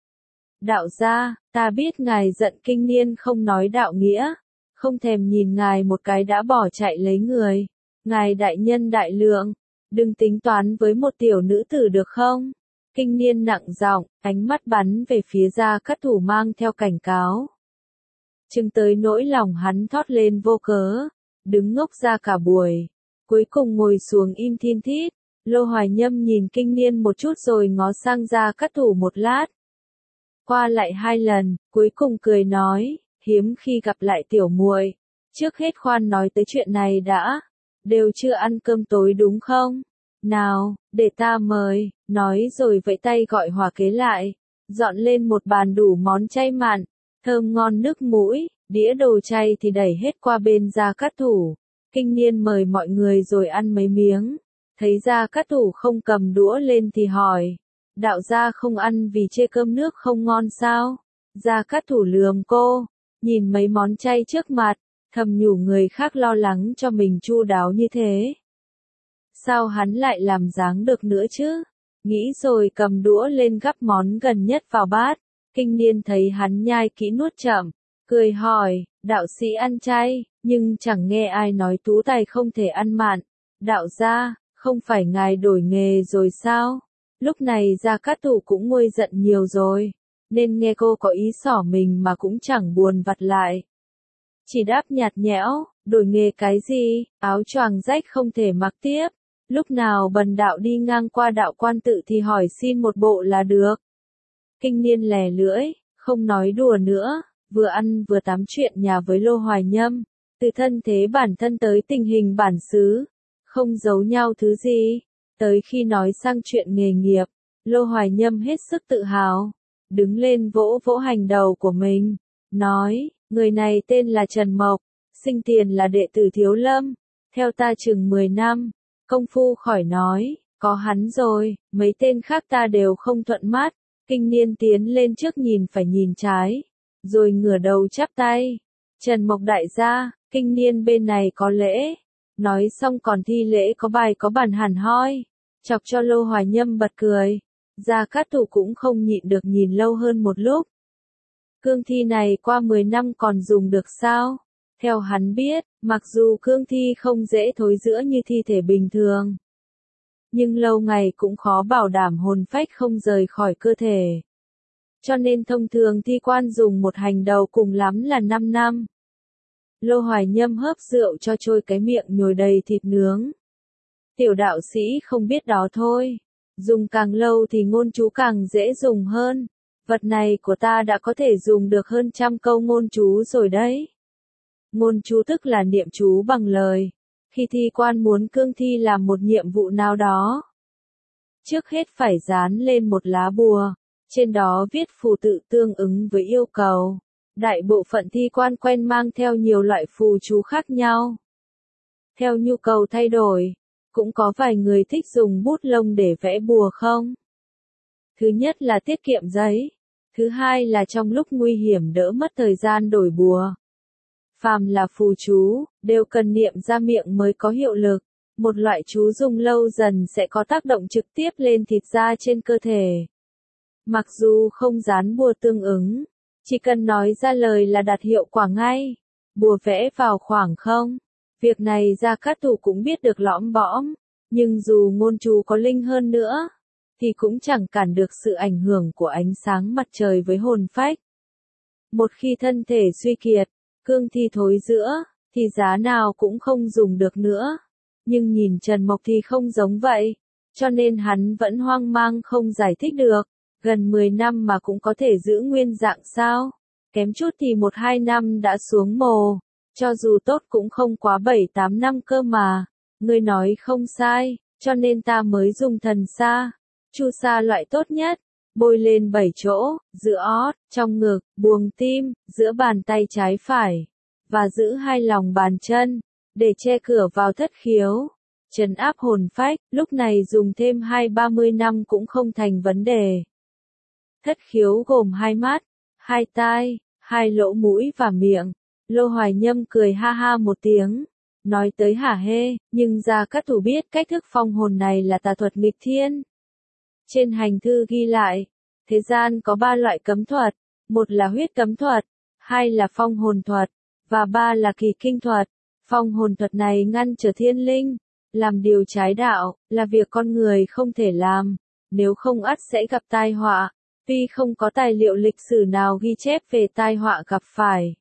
Đạo gia, ta biết ngài giận kinh niên không nói đạo nghĩa. Không thèm nhìn ngài một cái đã bỏ chạy lấy người. Ngài đại nhân đại lượng. Đừng tính toán với một tiểu nữ tử được không? Kinh niên nặng giọng, ánh mắt bắn về phía Gia Cát Thủ mang theo cảnh cáo. Chừng tới nỗi lòng hắn thót lên vô cớ. Đứng ngốc ra cả buổi. Cuối cùng ngồi xuống im thin thít. Lô Hoài Nhâm nhìn kinh niên một chút rồi ngó sang Gia Cát Thủ một lát. Qua lại 2 lần, cuối cùng cười nói, hiếm khi gặp lại tiểu muội. Trước hết khoan nói tới chuyện này đã. Đều chưa ăn cơm tối đúng không? Nào, để ta mời, nói rồi vẫy tay gọi hòa kế lại. Dọn lên một bàn đủ món chay mặn, thơm ngon nước mũi, đĩa đồ chay thì đẩy hết qua bên Gia Cát Thủ. Kinh niên mời mọi người rồi ăn mấy miếng. Thấy Gia Cát Thủ không cầm đũa lên thì hỏi. Đạo gia không ăn vì chê cơm nước không ngon sao? Gia Cát Thủ lườm cô, nhìn mấy món chay trước mặt, thầm nhủ người khác lo lắng cho mình chu đáo như thế. Sao hắn lại làm dáng được nữa chứ? Nghĩ rồi cầm đũa lên gắp món gần nhất vào bát. Kinh niên thấy hắn nhai kỹ nuốt chậm, cười hỏi, đạo sĩ ăn chay, nhưng chẳng nghe ai nói tú tài không thể ăn mặn. Đạo gia, không phải ngài đổi nghề rồi sao? Lúc này Gia Cát Thủ cũng nguôi giận nhiều rồi, nên nghe cô có ý xỏ mình mà cũng chẳng buồn vặt lại. Chỉ đáp nhạt nhẽo, đổi nghề cái gì, áo choàng rách không thể mặc tiếp. Lúc nào bần đạo đi ngang qua đạo quan tự thì hỏi xin một bộ là được. Kinh niên lè lưỡi, không nói đùa nữa, vừa ăn vừa tám chuyện nhà với Lô Hoài Nhâm, từ thân thế bản thân tới tình hình bản xứ, không giấu nhau thứ gì. Tới khi nói sang chuyện nghề nghiệp, Lô Hoài Nhâm hết sức tự hào, đứng lên vỗ vỗ hành đầu của mình, nói, người này tên là Trần Mộc, sinh tiền là đệ tử Thiếu Lâm, theo ta chừng 10 năm, công phu khỏi nói, có hắn rồi, mấy tên khác ta đều không thuận mắt. Kinh niên tiến lên trước nhìn phải nhìn trái, rồi ngửa đầu chắp tay. Trần Mộc đại gia, kinh niên bên này có lễ. Nói xong còn thi lễ có bài có bản hẳn hoi, chọc cho Lô Hoài Nhâm bật cười. Gia Cát Thủ cũng không nhịn được nhìn lâu hơn một lúc. Cương thi này qua 10 năm còn dùng được sao? Theo hắn biết, mặc dù cương thi không dễ thối rữa như thi thể bình thường, nhưng lâu ngày cũng khó bảo đảm hồn phách không rời khỏi cơ thể. Cho nên thông thường thi quan dùng một hành đầu cùng lắm là 5 năm. Lô Hoài Nhâm hớp rượu cho trôi cái miệng nhồi đầy thịt nướng. Tiểu đạo sĩ không biết đó thôi. Dùng càng lâu thì ngôn chú càng dễ dùng hơn. Vật này của ta đã có thể dùng được hơn 100 câu ngôn chú rồi đấy. Ngôn chú tức là niệm chú bằng lời. Khi thi quan muốn cương thi làm một nhiệm vụ nào đó, trước hết phải dán lên một lá bùa, trên đó viết phù tự tương ứng với yêu cầu. Đại bộ phận thi quan quen mang theo nhiều loại phù chú khác nhau, theo nhu cầu thay đổi. Cũng có vài người thích dùng bút lông để vẽ bùa không? Thứ nhất là tiết kiệm giấy, thứ hai là trong lúc nguy hiểm đỡ mất thời gian đổi bùa. Phàm là phù chú, đều cần niệm ra miệng mới có hiệu lực. Một loại chú dùng lâu dần sẽ có tác động trực tiếp lên thịt da trên cơ thể. Mặc dù không dán bùa tương ứng, chỉ cần nói ra lời là đạt hiệu quả ngay. Bùa vẽ vào khoảng không. Việc này Gia Cát Thủ cũng biết được lõm bõm, nhưng dù ngôn chú có linh hơn nữa, thì cũng chẳng cản được sự ảnh hưởng của ánh sáng mặt trời với hồn phách. Một khi thân thể suy kiệt, cương thi thối rữa, thì giá nào cũng không dùng được nữa. Nhưng nhìn Trần Mộc thì không giống vậy, cho nên hắn vẫn hoang mang không giải thích được. Gần 10 năm mà cũng có thể giữ nguyên dạng sao? Kém chút thì 1-2 năm đã xuống mồ. Cho dù tốt cũng không quá 7-8 năm cơ mà. Ngươi nói không sai, cho nên ta mới dùng thần sa. Chu sa loại tốt nhất, bôi lên 7 chỗ, giữa ót, trong ngực, buồng tim, giữa bàn tay trái phải, và giữ hai lòng bàn chân, để che cửa vào thất khiếu, trấn áp hồn phách. Lúc này dùng thêm 20-30 năm cũng không thành vấn đề. Thất khiếu gồm 2 mắt, 2 tai, 2 lỗ mũi và miệng. Lô Hoài Nhâm cười ha ha một tiếng, nói tới hả hê, nhưng Gia Cát Thủ biết cách thức phong hồn này là tà thuật nghịch thiên. Trên hành thư ghi lại, thế gian có 3 loại cấm thuật, một là huyết cấm thuật, 2 là phong hồn thuật, và 3 là kỳ kinh thuật. Phong hồn thuật này ngăn trở thiên linh, làm điều trái đạo, là việc con người không thể làm, nếu không ắt sẽ gặp tai họa. Tuy không có tài liệu lịch sử nào ghi chép về tai họa gặp phải,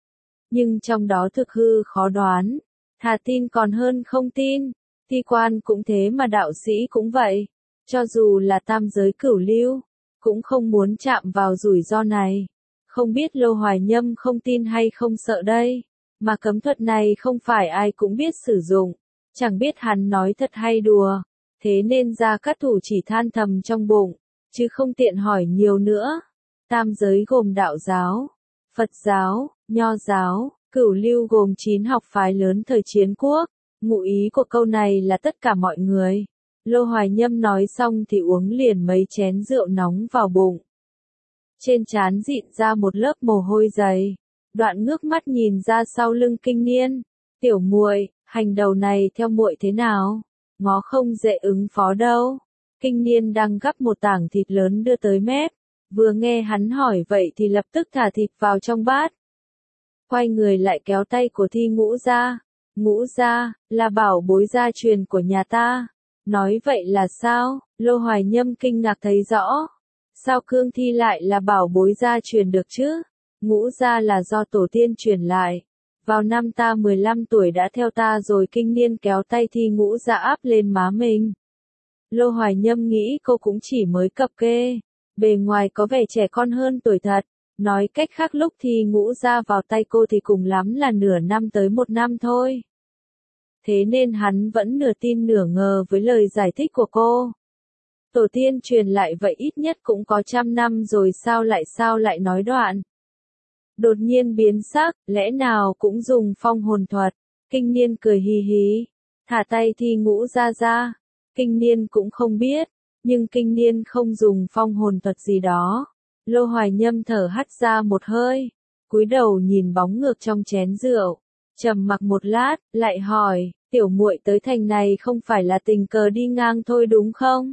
nhưng trong đó thực hư khó đoán, thà tin còn hơn không tin. Thi quan cũng thế mà đạo sĩ cũng vậy, cho dù là tam giới cửu lưu, cũng không muốn chạm vào rủi ro này. Không biết Lô Hoài Nhâm không tin hay không sợ đây. Mà cấm thuật này không phải ai cũng biết sử dụng, chẳng biết hắn nói thật hay đùa, thế nên Gia Cát Thủ chỉ than thầm trong bụng, chứ không tiện hỏi nhiều nữa. Tam giới gồm đạo giáo, Phật giáo, Nho giáo, Cửu Lưu gồm 9 học phái lớn thời chiến quốc, ngụ ý của câu này là tất cả mọi người. Lô Hoài Nhâm nói xong thì uống liền mấy chén rượu nóng vào bụng. Trên trán dịn ra một lớp mồ hôi dày, Đoạn ngước mắt nhìn ra sau lưng Kinh Niên. Tiểu muội, hành đầu này theo muội thế nào? Ngó không dễ ứng phó đâu. Kinh Niên đang gắp một tảng thịt lớn đưa tới mép. Vừa nghe hắn hỏi vậy thì lập tức thả thịt vào trong bát. Quay người lại kéo tay của Thi Ngũ ra. Ngũ gia, là bảo bối gia truyền của nhà ta. Nói vậy là sao? Lô Hoài Nhâm kinh ngạc thấy rõ. Sao Cương Thi lại là bảo bối gia truyền được chứ? Ngũ gia là do tổ tiên truyền lại. Vào năm ta 15 tuổi đã theo ta rồi. Kinh Niên kéo tay Thi Ngũ gia áp lên má mình. Lô Hoài Nhâm nghĩ cô cũng chỉ mới cập kê. Bề ngoài có vẻ trẻ con hơn tuổi thật. Nói cách khác lúc Thi Ngũ gia vào tay cô thì cùng lắm là nửa năm tới 1 năm thôi. Thế nên hắn vẫn nửa tin nửa ngờ với lời giải thích của cô. Tổ tiên truyền lại vậy ít nhất cũng có 100 năm rồi sao lại nói đoạn. Đột nhiên biến sắc, lẽ nào cũng dùng phong hồn thuật. Kinh Niên cười hì hì, thả tay Thi Ngũ gia ra. Kinh Niên cũng không biết, nhưng Kinh Niên không dùng phong hồn thuật gì đó. Lô Hoài Nhâm thở hắt ra một hơi, cúi đầu nhìn bóng ngược trong chén rượu, trầm mặc một lát, lại hỏi, tiểu muội tới thành này không phải là tình cờ đi ngang thôi đúng không?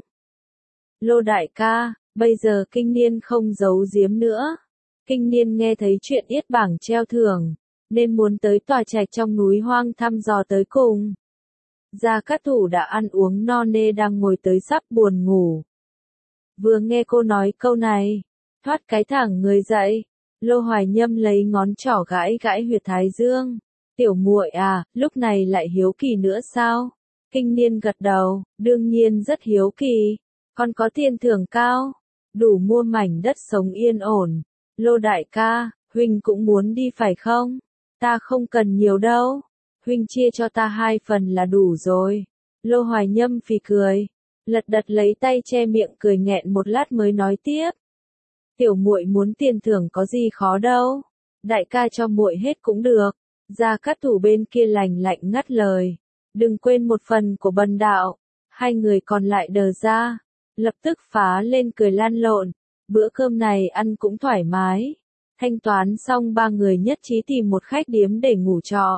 Lô đại ca, bây giờ Kinh Niên không giấu giếm nữa. Kinh Niên nghe thấy chuyện yết bảng treo thưởng, nên muốn tới tòa trạch trong núi hoang thăm dò tới cùng. Gia Cát Thủ đã ăn uống no nê đang ngồi tới sắp buồn ngủ. Vừa nghe cô nói câu này, thoát cái thẳng người dậy. Lô Hoài Nhâm lấy ngón trỏ gãi gãi huyệt thái dương. Tiểu muội à, lúc này lại hiếu kỳ nữa sao? Kinh Niên gật đầu, đương nhiên rất hiếu kỳ. Còn có tiền thưởng cao, đủ mua mảnh đất sống yên ổn. Lô đại ca, huynh cũng muốn đi phải không? Ta không cần nhiều đâu. Huynh chia cho ta 2 phần là đủ rồi. Lô Hoài Nhâm phì cười, lật đật lấy tay che miệng cười nghẹn một lát mới nói tiếp. Tiểu muội muốn tiền thưởng có gì khó đâu. Đại ca cho muội hết cũng được. Gia Cát Thủ bên kia lành lạnh ngắt lời. Đừng quên một phần của bần đạo. Hai người còn lại đờ ra. Lập tức phá lên cười lan lộn. Bữa cơm này ăn cũng thoải mái. Thanh toán xong 3 người nhất trí tìm một khách điếm để ngủ trọ.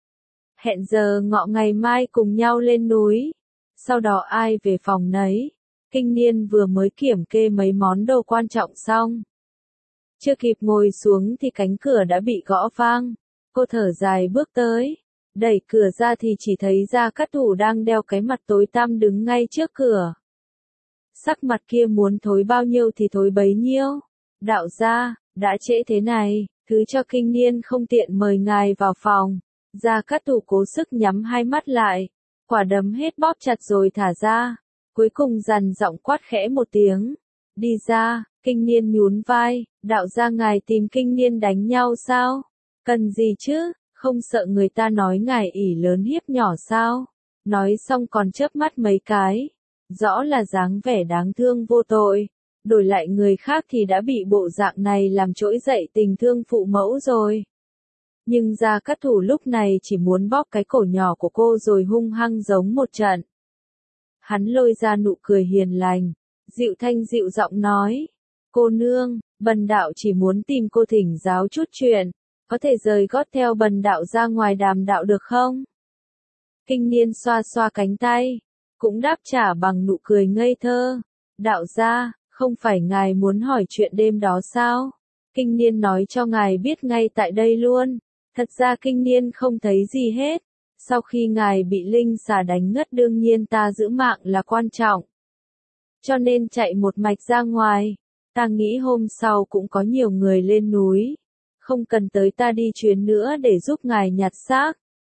Hẹn giờ ngọ ngày mai cùng nhau lên núi. Sau đó ai về phòng nấy. Kinh Niên vừa mới kiểm kê mấy món đồ quan trọng xong. Chưa kịp ngồi xuống thì cánh cửa đã bị gõ vang. Cô thở dài bước tới. Đẩy cửa ra thì chỉ thấy Gia Cát Thủ đang đeo cái mặt tối tăm đứng ngay trước cửa. Sắc mặt kia muốn thối bao nhiêu thì thối bấy nhiêu. Đạo gia, đã trễ thế này, thứ cho Kinh Niên không tiện mời ngài vào phòng. Gia Cát Thủ cố sức nhắm hai mắt lại. Quả đấm hết bóp chặt rồi thả ra. Cuối cùng dằn giọng quát khẽ một tiếng. Đi ra. Kinh Niên nhún vai. Đạo gia ngài tìm Kinh Niên đánh nhau sao? Cần gì chứ? Không sợ người ta nói ngài ỷ lớn hiếp nhỏ sao? Nói xong còn chớp mắt mấy cái. Rõ là dáng vẻ đáng thương vô tội. Đổi lại người khác thì đã bị bộ dạng này làm trỗi dậy tình thương phụ mẫu rồi. Nhưng Gia Cát Thủ lúc này chỉ muốn bóp cái cổ nhỏ của cô rồi hung hăng giống một trận. Hắn lôi ra nụ cười hiền lành, dịu thanh dịu giọng nói. Cô nương, bần đạo chỉ muốn tìm cô thỉnh giáo chút chuyện, có thể rời gót theo bần đạo ra ngoài đàm đạo được không? Kinh Niên xoa xoa cánh tay, cũng đáp trả bằng nụ cười ngây thơ. Đạo gia, không phải ngài muốn hỏi chuyện đêm đó sao? Kinh Niên nói cho ngài biết ngay tại đây luôn. Thật ra Kinh Niên không thấy gì hết. Sau khi ngài bị linh xà đánh ngất đương nhiên ta giữ mạng là quan trọng. Cho nên chạy một mạch ra ngoài. Ta nghĩ hôm sau cũng có nhiều người lên núi. Không cần tới ta đi chuyến nữa để giúp ngài nhặt xác.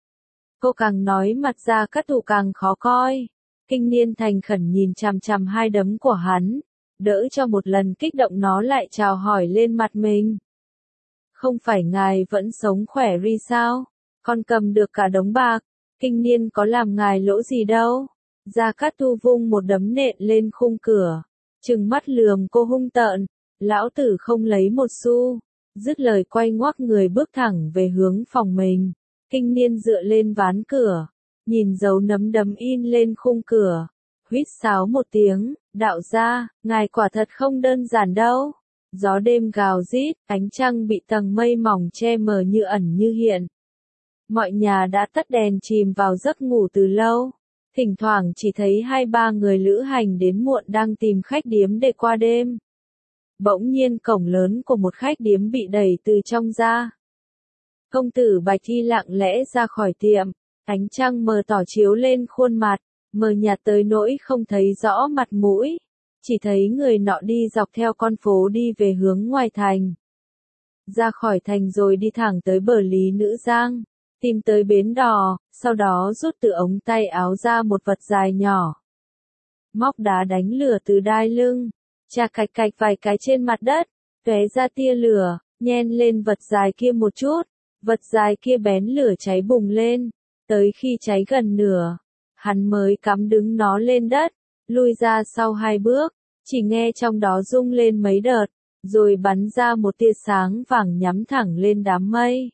Cô càng nói mặt Gia Cát Thủ càng khó coi. Kinh Niên thành khẩn nhìn chằm chằm hai đấm của hắn. Đỡ cho một lần kích động nó lại chào hỏi lên mặt mình. Không phải ngài vẫn sống khỏe ri sao? Con cầm được cả đống bạc, Kinh Niên có làm ngài lỗ gì đâu. Gia Cát Thu vung một đấm nện lên khung cửa, trừng mắt lườm cô hung tợn, lão tử không lấy một xu. Dứt lời quay ngoắc người bước thẳng về hướng phòng mình. Kinh Niên dựa lên ván cửa, nhìn dấu nấm đấm in lên khung cửa, huýt sáo một tiếng, đạo gia, ngài quả thật không đơn giản đâu. Gió đêm gào rít, ánh trăng bị tầng mây mỏng che mờ như ẩn như hiện. Mọi nhà đã tắt đèn chìm vào giấc ngủ từ lâu. Thỉnh thoảng chỉ thấy 2-3 người lữ hành đến muộn đang tìm khách điếm để qua đêm. Bỗng nhiên cổng lớn của một khách điếm bị đẩy từ trong ra. Công tử Bạch Thi lặng lẽ ra khỏi tiệm, ánh trăng mờ tỏ chiếu lên khuôn mặt, mờ nhạt tới nỗi không thấy rõ mặt mũi, chỉ thấy người nọ đi dọc theo con phố đi về hướng ngoài thành. Ra khỏi thành rồi đi thẳng tới bờ Lý Nữ Giang, tìm tới bến đò, sau đó rút từ ống tay áo ra một vật dài nhỏ. Móc đá đánh lửa từ đai lưng, chà cạch cạch vài cái trên mặt đất, tóe ra tia lửa, nhen lên vật dài kia một chút, vật dài kia bén lửa cháy bùng lên, tới khi cháy gần nửa, hắn mới cắm đứng nó lên đất, lui ra sau 2 bước, chỉ nghe trong đó rung lên mấy đợt, rồi bắn ra một tia sáng vàng nhắm thẳng lên đám mây.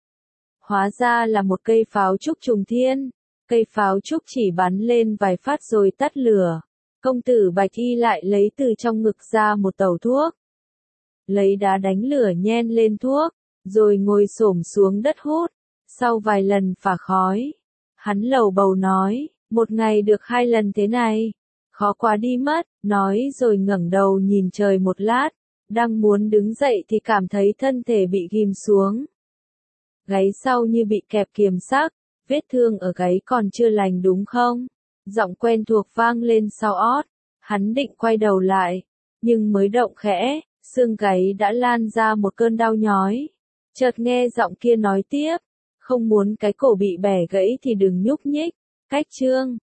Hóa ra là một cây pháo trúc trùng thiên, cây pháo trúc chỉ bắn lên vài phát rồi tắt lửa. Công tử Bạch Y lại lấy từ trong ngực ra một tẩu thuốc. Lấy đá đánh lửa nhen lên thuốc, rồi ngồi xổm xuống đất hút. Sau vài lần phả khói, hắn lầu bầu nói, một ngày được 2 lần thế này, khó quá đi mất, nói rồi ngẩng đầu nhìn trời một lát, đang muốn đứng dậy thì cảm thấy thân thể bị ghim xuống. Gáy sau như bị kẹp kiềm sắc, vết thương ở gáy còn chưa lành đúng không? Giọng quen thuộc vang lên sau ót, hắn định quay đầu lại, nhưng mới động khẽ, xương gáy đã lan ra một cơn đau nhói. Chợt nghe giọng kia nói tiếp, không muốn cái cổ bị bẻ gãy thì đừng nhúc nhích, cách chương.